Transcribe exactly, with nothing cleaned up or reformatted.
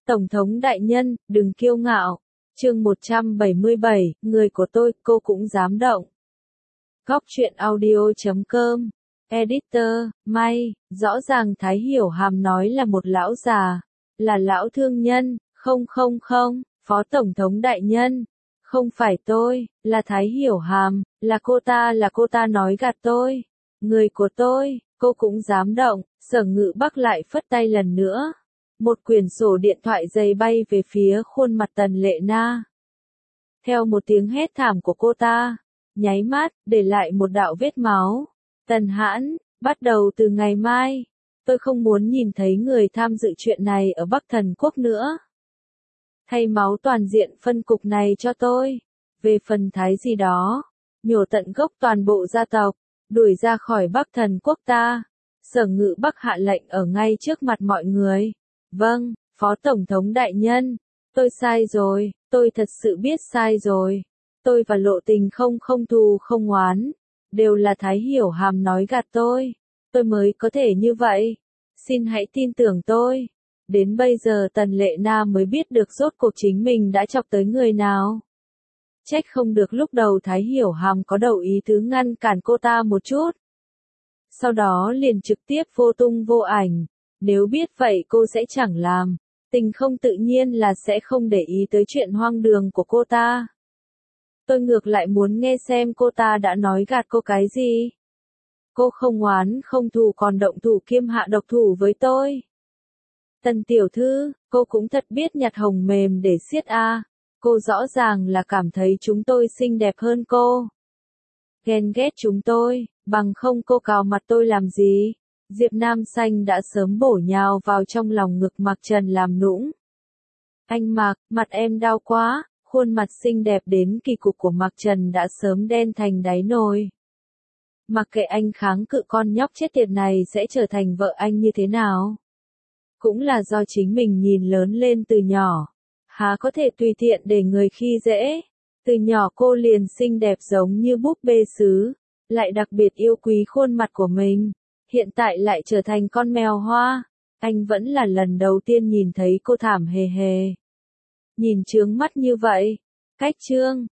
Tổng thống đại nhân, đừng kiêu ngạo. Chương một trăm bảy mươi bảy, người của tôi, cô cũng dám động. Góc truyện audio chấm com. Editor, May, rõ ràng Thái Hiểu Hàm nói là một lão già, là lão thương nhân, không không không, phó tổng thống đại nhân. Không phải tôi, là Thái Hiểu Hàm, là cô ta là cô ta nói gạt tôi. Người của tôi, cô cũng dám động, Sở Ngự Bắc lại phất tay lần nữa. Một quyển sổ điện thoại dày bay về phía khuôn mặt Tần Lệ Na. Theo một tiếng hét thảm của cô ta, nháy mắt, để lại một đạo vết máu. Tần Hãn, bắt đầu từ ngày mai, tôi không muốn nhìn thấy người tham dự chuyện này ở Bắc Thần Quốc nữa. Thay máu toàn diện phân cục này cho tôi. Về phần Thái gì đó, nhổ tận gốc toàn bộ gia tộc, đuổi ra khỏi Bắc Thần Quốc ta. Sở Ngự Bắc hạ lệnh ở ngay trước mặt mọi người. Vâng, Phó Tổng thống đại nhân, tôi sai rồi, tôi thật sự biết sai rồi. Tôi và Lộ Tình không không thù không oán, đều là Thái Hiểu Hàm nói gạt tôi. Tôi mới có thể như vậy. Xin hãy tin tưởng tôi. Đến bây giờ Tần Lệ Na mới biết được rốt cuộc chính mình đã chọc tới người nào. Trách không được lúc đầu Thái Hiểu Hàm có đầu ý tứ ngăn cản cô ta một chút. Sau đó liền trực tiếp vô tung vô ảnh. Nếu biết vậy cô sẽ chẳng làm. Tình không tự nhiên là sẽ không để ý tới chuyện hoang đường của cô ta. Tôi ngược lại muốn nghe xem cô ta đã nói gạt cô cái gì. Cô không oán không thù còn động thủ kiêm hạ độc thủ với tôi. Tần tiểu thư, cô cũng thật biết nhặt hồng mềm để xiết a. Cô rõ ràng là cảm thấy chúng tôi xinh đẹp hơn cô. Ghen ghét chúng tôi, bằng không cô cào mặt tôi làm gì. Diệp Nam Xanh đã sớm bổ nhào vào trong lòng ngực Mạc Trần làm nũng. Anh Mạc, mặt em đau quá, khuôn mặt xinh đẹp đến kỳ cục của Mạc Trần đã sớm đen thành đáy nồi. Mặc kệ anh kháng cự con nhóc chết tiệt này sẽ trở thành vợ anh như thế nào. Cũng là do chính mình nhìn lớn lên từ nhỏ. Há có thể tùy tiện để người khi dễ. Từ nhỏ cô liền xinh đẹp giống như búp bê sứ, lại đặc biệt yêu quý khuôn mặt của mình. Hiện tại lại trở thành con mèo hoa. Anh vẫn là lần đầu tiên nhìn thấy cô thảm hề hề. Nhìn chướng mắt như vậy. Cách chương.